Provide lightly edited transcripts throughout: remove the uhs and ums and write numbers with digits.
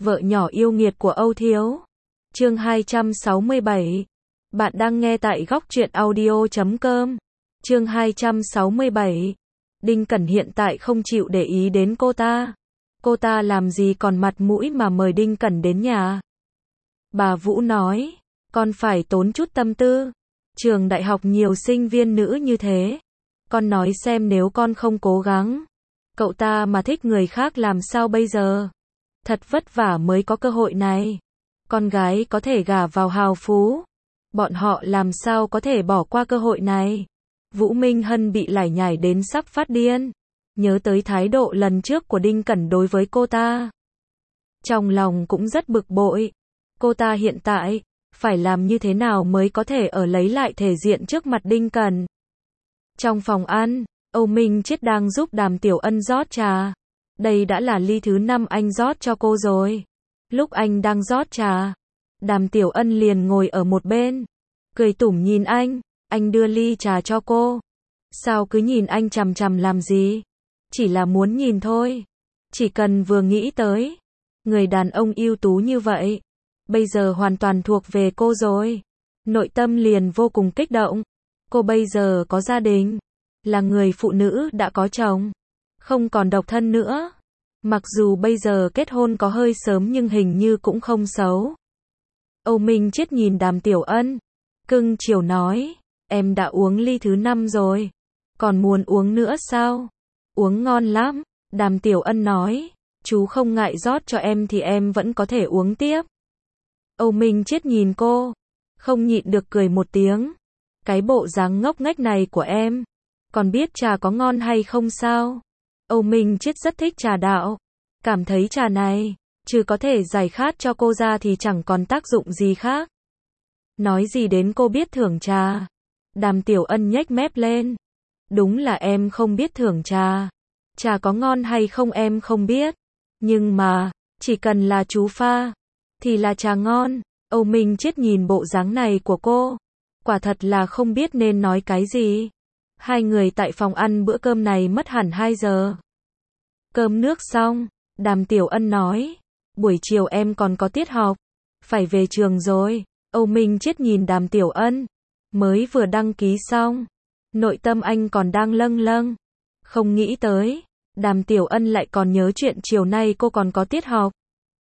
Vợ nhỏ yêu nghiệt của Âu Thiếu. Chương 267. Bạn đang nghe tại góc truyện audio.com. Chương 267. Đinh Cẩn hiện tại không chịu để ý đến cô ta. Cô ta làm gì còn mặt mũi mà mời Đinh Cẩn đến nhà. Bà Vũ nói, con phải tốn chút tâm tư. Trường đại học nhiều sinh viên nữ như thế. Con nói xem nếu con không cố gắng, cậu ta mà thích người khác làm sao bây giờ? Thật vất vả mới có cơ hội này. Con gái có thể gả vào hào phú. Bọn họ làm sao có thể bỏ qua cơ hội này? Vũ Minh Hân bị lải nhải đến sắp phát điên. Nhớ tới thái độ lần trước của Đinh Cẩn đối với cô ta. Trong lòng cũng rất bực bội. Cô ta hiện tại phải làm như thế nào mới có thể lấy lại thể diện trước mặt Đinh Cẩn. Trong phòng ăn, Âu Minh Chiết đang giúp Đàm Tiểu Ân rót trà. Đây đã là ly thứ 5 anh rót cho cô rồi. Lúc anh đang rót trà, Đàm Tiểu Ân liền ngồi ở một bên, cười tủm nhìn anh đưa ly trà cho cô. Sao cứ nhìn anh chằm chằm làm gì? Chỉ là muốn nhìn thôi. Chỉ cần vừa nghĩ tới người đàn ông ưu tú như vậy, bây giờ hoàn toàn thuộc về cô rồi. Nội tâm liền vô cùng kích động. Cô bây giờ có gia đình, là người phụ nữ đã có chồng, không còn độc thân nữa. Mặc dù bây giờ kết hôn có hơi sớm nhưng hình như cũng không xấu. Âu Minh Chiết nhìn Đàm Tiểu Ân, cưng chiều nói, em đã uống ly thứ 5 rồi, còn muốn uống nữa sao? Uống ngon lắm, Đàm Tiểu Ân nói, chú không ngại rót cho em thì em vẫn có thể uống tiếp. Âu Minh Chiết nhìn cô, không nhịn được cười một tiếng. Cái bộ dáng ngốc nghếch này của em, còn biết trà có ngon hay không sao? Âu Minh Chiết rất thích trà đạo, cảm thấy trà này, trừ có thể giải khát cho cô ra thì chẳng còn tác dụng gì khác. Nói gì đến cô biết thưởng trà? Đàm Tiểu Ân nhếch mép lên. Đúng là em không biết thưởng trà. Trà có ngon hay không em không biết. Nhưng mà, chỉ cần là chú pha, thì là trà ngon. Âu Minh Chiết nhìn bộ dáng này của cô, quả thật là không biết nên nói cái gì. Hai người tại phòng ăn bữa cơm này mất hẳn 2 giờ. Cơm nước xong, Đàm Tiểu Ân nói, buổi chiều em còn có tiết học, phải về trường rồi. Âu Minh Chiết nhìn Đàm Tiểu Ân, mới vừa đăng ký xong, nội tâm anh còn đang lâng lâng. Không nghĩ tới, Đàm Tiểu Ân lại còn nhớ chuyện chiều nay cô còn có tiết học.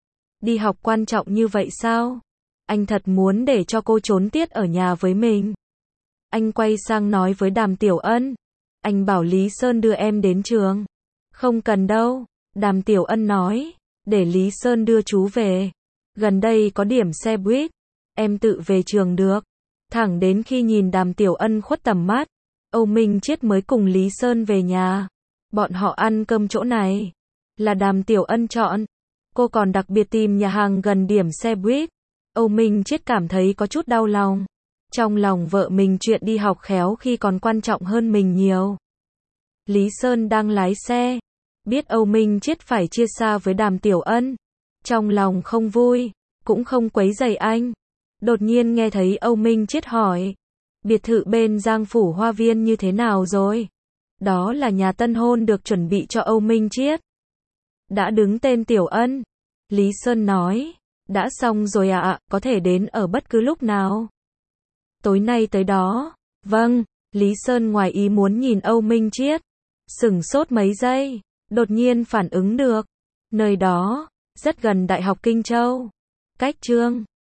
Đi học quan trọng như vậy sao? Anh thật muốn để cho cô trốn tiết ở nhà với mình. Anh quay sang nói với Đàm Tiểu Ân, anh bảo Lý Sơn đưa em đến trường. Không cần đâu, Đàm Tiểu Ân nói, để Lý Sơn đưa chú về. Gần đây có điểm xe buýt, em tự về trường được. Thẳng đến khi nhìn Đàm Tiểu Ân khuất tầm mắt, Âu Minh Chiết mới cùng Lý Sơn về nhà. Bọn họ ăn cơm chỗ này, là Đàm Tiểu Ân chọn. Cô còn đặc biệt tìm nhà hàng gần điểm xe buýt. Âu Minh Chiết cảm thấy có chút đau lòng. Trong lòng vợ mình chuyện đi học khéo khi còn quan trọng hơn mình nhiều. Lý Sơn đang lái xe, biết Âu Minh Chiết phải chia xa với Đàm Tiểu Ân. Trong lòng không vui, cũng không quấy rầy anh. Đột nhiên nghe thấy Âu Minh Chiết hỏi, biệt thự bên Giang Phủ Hoa Viên như thế nào rồi? Đó là nhà tân hôn được chuẩn bị cho Âu Minh Chiết. Đã đứng tên Tiểu Ân. Lý Sơn nói, đã xong rồi ạ, có thể đến ở bất cứ lúc nào. Tối nay tới đó. Vâng, Lý Sơn ngoài ý muốn nhìn Âu Minh Chiết, sửng sốt mấy giây, đột nhiên phản ứng được. Nơi đó, rất gần Đại học Kinh Châu. Cách Trương